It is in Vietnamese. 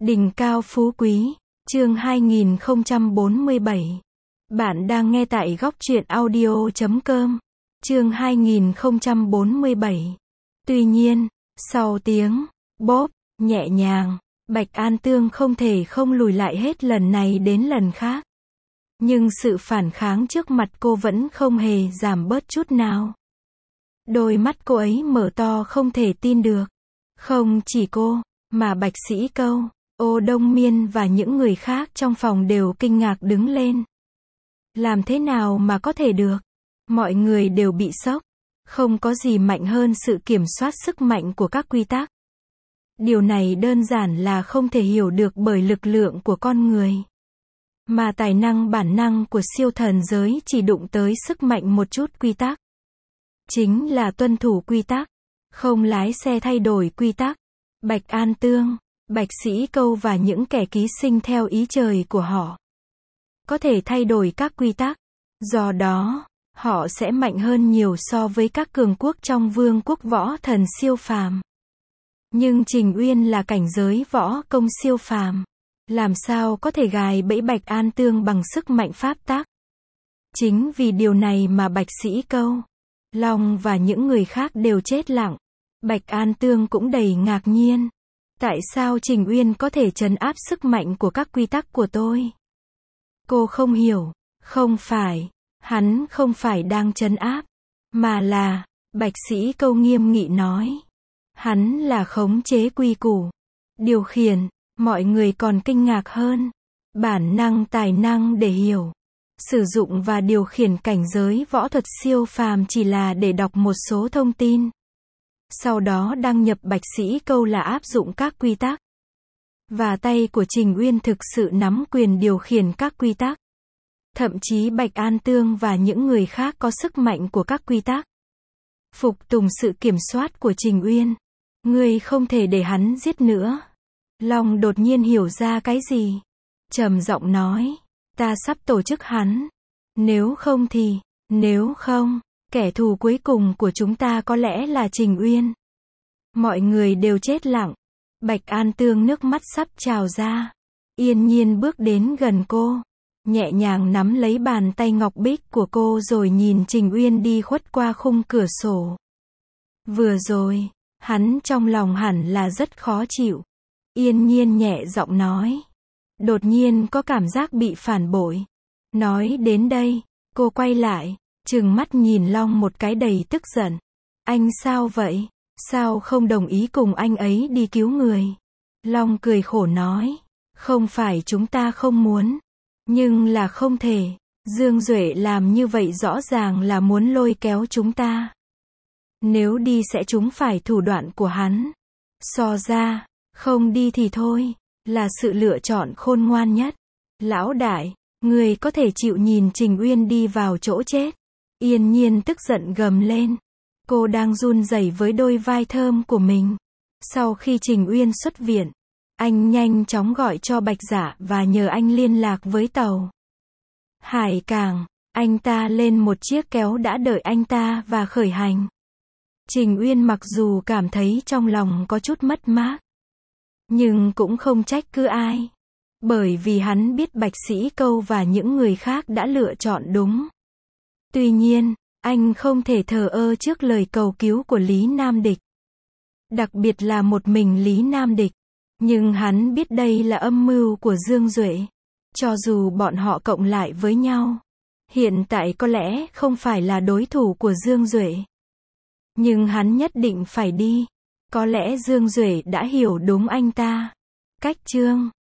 Đỉnh cao phú quý, chương 2047. Bạn đang nghe tại góc truyện audio.com. Chương 2047. Tuy nhiên, sau tiếng bóp nhẹ nhàng, Bạch An Tương không thể không lùi lại hết lần này đến lần khác. Nhưng sự phản kháng trước mặt cô vẫn không hề giảm bớt chút nào. Đôi mắt cô ấy mở to không thể tin được. Không chỉ cô, mà Bạch Sĩ Câu, Ô Đông Miên và những người khác trong phòng đều kinh ngạc đứng lên. Làm thế nào mà có thể được? Mọi người đều bị sốc. Không có gì mạnh hơn sự kiểm soát sức mạnh của các quy tắc. Điều này đơn giản là không thể hiểu được bởi lực lượng của con người. Mà tài năng bản năng của siêu thần giới chỉ đụng tới sức mạnh một chút quy tắc. Chính là tuân thủ quy tắc, không lái xe thay đổi quy tắc. Bạch An Tương, Bạch Sĩ Câu và những kẻ ký sinh theo ý trời của họ có thể thay đổi các quy tắc, do đó, họ sẽ mạnh hơn nhiều so với các cường quốc trong vương quốc võ thần siêu phàm. Nhưng Trình Uyên là cảnh giới võ công siêu phàm, làm sao có thể gài bẫy Bạch An Tương bằng sức mạnh pháp tắc. Chính vì điều này mà Bạch Sĩ Câu, Long và những người khác đều chết lặng. Bạch An Tương cũng đầy ngạc nhiên. Tại sao Trình Uyên có thể trấn áp sức mạnh của các quy tắc của tôi? Cô không hiểu, không phải, hắn không phải đang trấn áp, mà là, Bạch Sĩ Câu nghiêm nghị nói. Hắn là khống chế quy củ, điều khiển, mọi người còn kinh ngạc hơn. Bản năng tài năng để hiểu, sử dụng và điều khiển cảnh giới võ thuật siêu phàm chỉ là để đọc một số thông tin. Sau đó đăng nhập Bạch Sĩ Câu là áp dụng các quy tắc. Và tay của Trình Uyên thực sự nắm quyền điều khiển các quy tắc. Thậm chí Bạch An Tương và những người khác có sức mạnh của các quy tắc. Phục tùng sự kiểm soát của Trình Uyên. Ngươi không thể để hắn giết nữa. Long đột nhiên hiểu ra cái gì. Trầm giọng nói. Ta sắp tổ chức hắn. Nếu không, kẻ thù cuối cùng của chúng ta có lẽ là Trình Uyên. Mọi người đều chết lặng. Bạch An Tương nước mắt sắp trào ra. Yên nhiên bước đến gần cô. Nhẹ nhàng nắm lấy bàn tay ngọc bích của cô rồi nhìn Trình Uyên đi khuất qua khung cửa sổ. Vừa rồi, hắn trong lòng hẳn là rất khó chịu. Yên nhiên nhẹ giọng nói. Đột nhiên có cảm giác bị phản bội. Nói đến đây, cô quay lại, trừng mắt nhìn Long một cái đầy tức giận. Anh sao vậy? Sao không đồng ý cùng anh ấy đi cứu người? Long cười khổ nói. Không phải chúng ta không muốn, nhưng là không thể. Dương Duệ làm như vậy rõ ràng là muốn lôi kéo chúng ta. Nếu đi sẽ trúng phải thủ đoạn của hắn. So ra, không đi thì thôi, là sự lựa chọn khôn ngoan nhất. Lão đại, người có thể chịu nhìn Trình Uyên đi vào chỗ chết. Yên nhiên tức giận gầm lên. Cô đang run rẩy với đôi vai thơm của mình. Sau khi Trình Uyên xuất viện, anh nhanh chóng gọi cho Bạch Dạ và nhờ anh liên lạc với tàu Hải Cảng. Anh ta lên một chiếc kéo đã đợi anh ta và khởi hành. Trình Uyên mặc dù cảm thấy trong lòng có chút mất mát, nhưng cũng không trách cứ ai. Bởi vì hắn biết Bạch Sĩ Câu và những người khác đã lựa chọn đúng. Tuy nhiên, anh không thể thờ ơ trước lời cầu cứu của Lý Nam Địch. Đặc biệt là một mình Lý Nam Địch. Nhưng hắn biết đây là âm mưu của Dương Duệ. Cho dù bọn họ cộng lại với nhau, hiện tại có lẽ không phải là đối thủ của Dương Duệ. Nhưng hắn nhất định phải đi. Có lẽ Dương Duệ đã hiểu đúng anh ta. Cách chương